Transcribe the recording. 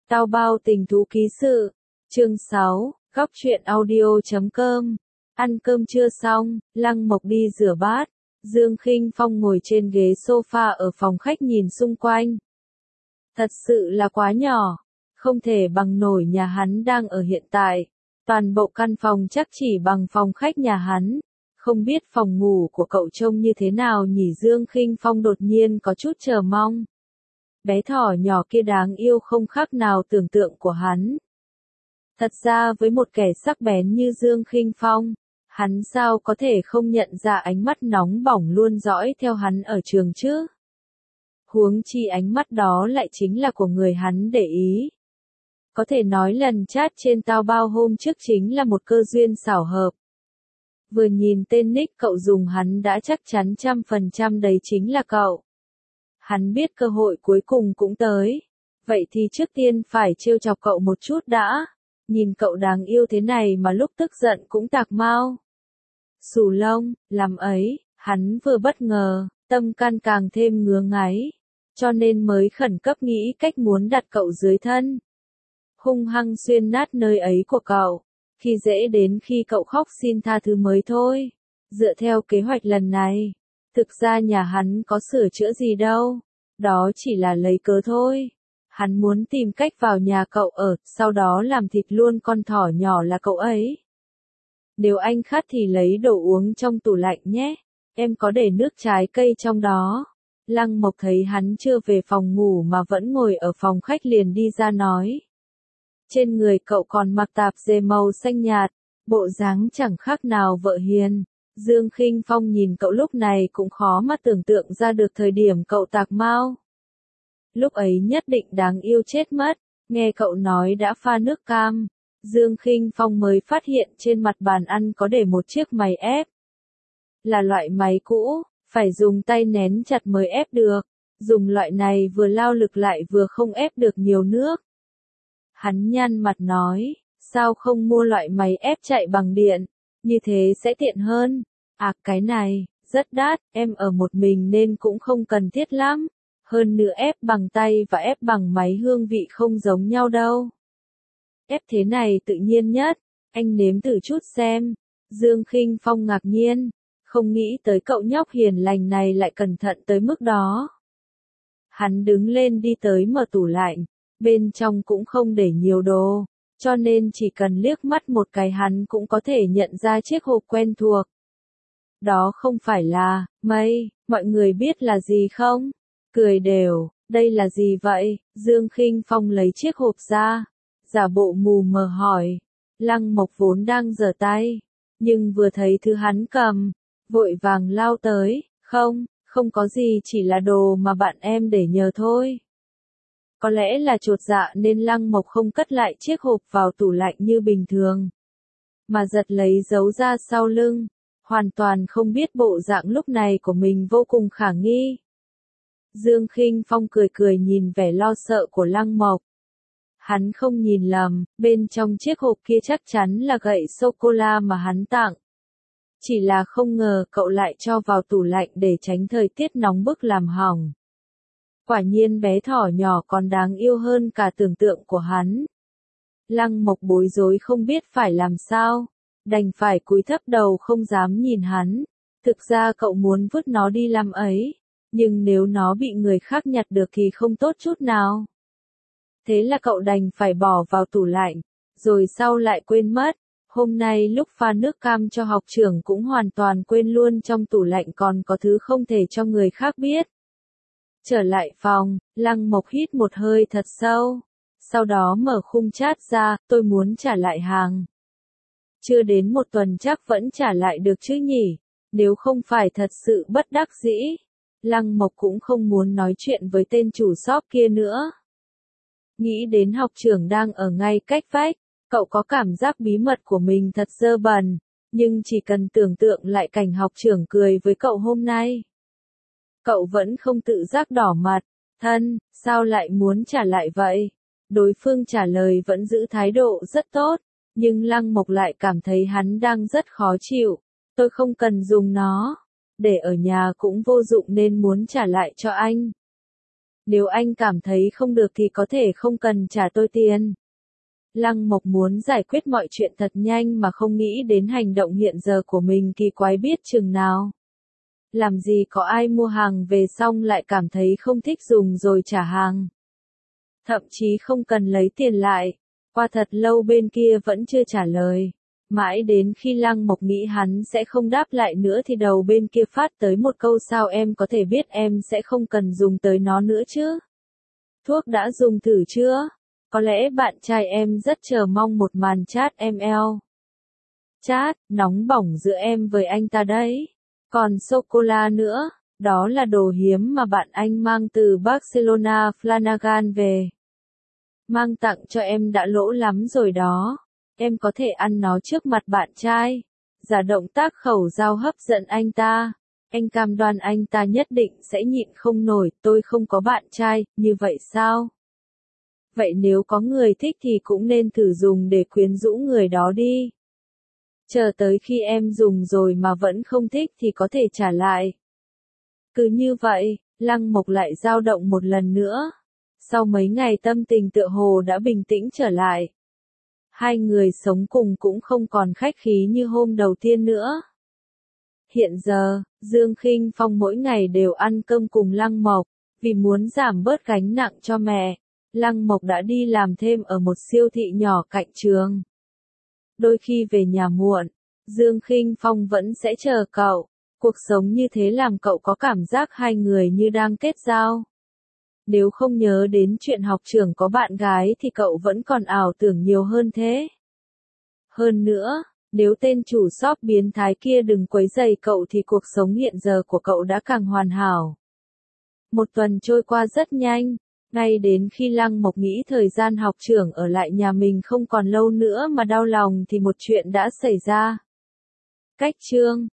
Tao bao tình thú ký sự. Chương 6, góc truyện audio.com. Ăn cơm trưa xong, Lăng Mộc đi rửa bát. Dương Khinh Phong ngồi trên ghế sofa ở phòng khách nhìn xung quanh. Thật sự là quá nhỏ, không thể bằng nổi nhà hắn đang ở hiện tại. Toàn bộ căn phòng chắc chỉ bằng phòng khách nhà hắn. Không biết phòng ngủ của cậu trông như thế nào nhỉ? Dương Khinh Phong đột nhiên có chút chờ mong. Bé thỏ nhỏ kia đáng yêu không khác nào tưởng tượng của hắn. Thật ra với một kẻ sắc bén như Dương Khinh Phong, hắn sao có thể không nhận ra ánh mắt nóng bỏng luôn dõi theo hắn ở trường chứ? Huống chi ánh mắt đó lại chính là của người hắn để ý. Có thể nói lần chat trên tao bao hôm trước chính là một cơ duyên xảo hợp. Vừa nhìn tên nick cậu dùng hắn đã chắc chắn 100% đấy chính là cậu. Hắn biết cơ hội cuối cùng cũng tới. Vậy thì trước tiên phải trêu chọc cậu một chút đã. Nhìn cậu đáng yêu thế này mà lúc tức giận cũng tạc mau. Xù lông, làm ấy, hắn vừa bất ngờ, tâm can càng thêm ngứa ngáy. Cho nên mới khẩn cấp nghĩ cách muốn đặt cậu dưới thân. Hung hăng xuyên nát nơi ấy của cậu. Khi dễ đến khi cậu khóc xin tha thứ mới thôi. Dựa theo kế hoạch lần này, thực ra nhà hắn có sửa chữa gì đâu. Đó chỉ là lấy cớ thôi. Hắn muốn tìm cách vào nhà cậu ở, sau đó làm thịt luôn con thỏ nhỏ là cậu ấy. Nếu anh khát thì lấy đồ uống trong tủ lạnh nhé. Em có để nước trái cây trong đó. Lăng Mộc thấy hắn chưa về phòng ngủ mà vẫn ngồi ở phòng khách liền đi ra nói. Trên người cậu còn mặc tạp dề màu xanh nhạt, bộ dáng chẳng khác nào vợ hiền. Dương Khinh Phong nhìn cậu lúc này cũng khó mà tưởng tượng ra được thời điểm cậu tạc mau. Lúc ấy nhất định đáng yêu chết mất, nghe cậu nói đã pha nước cam. Dương Khinh Phong mới phát hiện trên mặt bàn ăn có để một chiếc máy ép. Là loại máy cũ, phải dùng tay nén chặt mới ép được. Dùng loại này vừa lao lực lại vừa không ép được nhiều nước. Hắn nhăn mặt nói, sao không mua loại máy ép chạy bằng điện, như thế sẽ tiện hơn. À cái này, rất đắt, em ở một mình nên cũng không cần thiết lắm. Hơn nữa ép bằng tay và ép bằng máy hương vị không giống nhau đâu. Ép thế này tự nhiên nhất, anh nếm thử chút xem. Dương Khinh Phong ngạc nhiên, không nghĩ tới cậu nhóc hiền lành này lại cẩn thận tới mức đó. Hắn đứng lên đi tới mở tủ lạnh, bên trong cũng không để nhiều đồ, cho nên chỉ cần liếc mắt một cái hắn cũng có thể nhận ra chiếc hộp quen thuộc. Đó không phải là mây, mọi người biết là gì không? Cười đều, đây là gì vậy? Dương Khinh Phong lấy chiếc hộp ra, giả bộ mù mờ hỏi. Lăng Mộc vốn đang giở tay, nhưng vừa thấy thứ hắn cầm, vội vàng lao tới, không có gì, chỉ là đồ mà bạn em để nhờ thôi. Có lẽ là chột dạ nên Lăng Mộc không cất lại chiếc hộp vào tủ lạnh như bình thường, mà giật lấy giấu ra sau lưng, hoàn toàn không biết bộ dạng lúc này của mình vô cùng khả nghi. Dương Khinh Phong cười cười nhìn vẻ lo sợ của Lăng Mộc. Hắn không nhìn lầm, bên trong chiếc hộp kia chắc chắn là gậy sô-cô-la mà hắn tặng. Chỉ là không ngờ cậu lại cho vào tủ lạnh để tránh thời tiết nóng bức làm hỏng. Quả nhiên bé thỏ nhỏ còn đáng yêu hơn cả tưởng tượng của hắn. Lăng Mộc bối rối không biết phải làm sao, đành phải cúi thấp đầu không dám nhìn hắn. Thực ra cậu muốn vứt nó đi làm ấy, nhưng nếu nó bị người khác nhặt được thì không tốt chút nào. Thế là cậu đành phải bỏ vào tủ lạnh, rồi sau lại quên mất. Hôm nay lúc pha nước cam cho học trưởng cũng hoàn toàn quên luôn trong tủ lạnh còn có thứ không thể cho người khác biết. Trở lại phòng, Lăng Mộc hít một hơi thật sâu. Sau đó mở khung chat ra, tôi muốn trả lại hàng. Chưa đến một tuần chắc vẫn trả lại được chứ nhỉ, nếu không phải thật sự bất đắc dĩ. Lăng Mộc cũng không muốn nói chuyện với tên chủ shop kia nữa. Nghĩ đến học trưởng đang ở ngay cách vách, cậu có cảm giác bí mật của mình thật dơ bẩn, nhưng chỉ cần tưởng tượng lại cảnh học trưởng cười với cậu hôm nay. Cậu vẫn không tự giác đỏ mặt, thân, sao lại muốn trả lại vậy? Đối phương trả lời vẫn giữ thái độ rất tốt, nhưng Lăng Mộc lại cảm thấy hắn đang rất khó chịu. Tôi không cần dùng nó, để ở nhà cũng vô dụng nên muốn trả lại cho anh. Nếu anh cảm thấy không được thì có thể không cần trả tôi tiền. Lăng Mộc muốn giải quyết mọi chuyện thật nhanh mà không nghĩ đến hành động hiện giờ của mình kỳ quái biết chừng nào. Làm gì có ai mua hàng về xong lại cảm thấy không thích dùng rồi trả hàng. Thậm chí không cần lấy tiền lại. Qua thật lâu bên kia vẫn chưa trả lời. Mãi đến khi Lăng Mộc nghĩ hắn sẽ không đáp lại nữa thì đầu bên kia phát tới một câu sao em có thể biết em sẽ không cần dùng tới nó nữa chứ? Thuốc đã dùng thử chưa? Có lẽ bạn trai em rất chờ mong một màn chat ML. Chat, nóng bỏng giữa em với anh ta đấy. Còn sô-cô-la nữa, đó là đồ hiếm mà bạn anh mang từ Barcelona Flanagan về. Mang tặng cho em đã lỗ lắm rồi đó. Em có thể ăn nó trước mặt bạn trai. Giả động tác khẩu dao hấp dẫn anh ta. Anh cam đoan anh ta nhất định sẽ nhịn không nổi, tôi không có bạn trai, như vậy sao? Vậy nếu có người thích thì cũng nên thử dùng để quyến rũ người đó đi. Chờ tới khi em dùng rồi mà vẫn không thích thì có thể trả lại. Cứ như vậy, Lăng Mộc lại dao động một lần nữa. Sau mấy ngày tâm tình tựa hồ đã bình tĩnh trở lại. Hai người sống cùng cũng không còn khách khí như hôm đầu tiên nữa. Hiện giờ, Dương Khinh Phong mỗi ngày đều ăn cơm cùng Lăng Mộc, vì muốn giảm bớt gánh nặng cho mẹ. Lăng Mộc đã đi làm thêm ở một siêu thị nhỏ cạnh trường. Đôi khi về nhà muộn, Dương Khinh Phong vẫn sẽ chờ cậu. Cuộc sống như thế làm cậu có cảm giác hai người như đang kết giao. Nếu không nhớ đến chuyện học trưởng có bạn gái thì cậu vẫn còn ảo tưởng nhiều hơn thế. Hơn nữa, nếu tên chủ shop biến thái kia đừng quấy rầy cậu thì cuộc sống hiện giờ của cậu đã càng hoàn hảo. Một tuần trôi qua rất nhanh, ngay đến khi Lăng Mộc nghĩ thời gian học trưởng ở lại nhà mình không còn lâu nữa mà đau lòng thì một chuyện đã xảy ra. Cách chương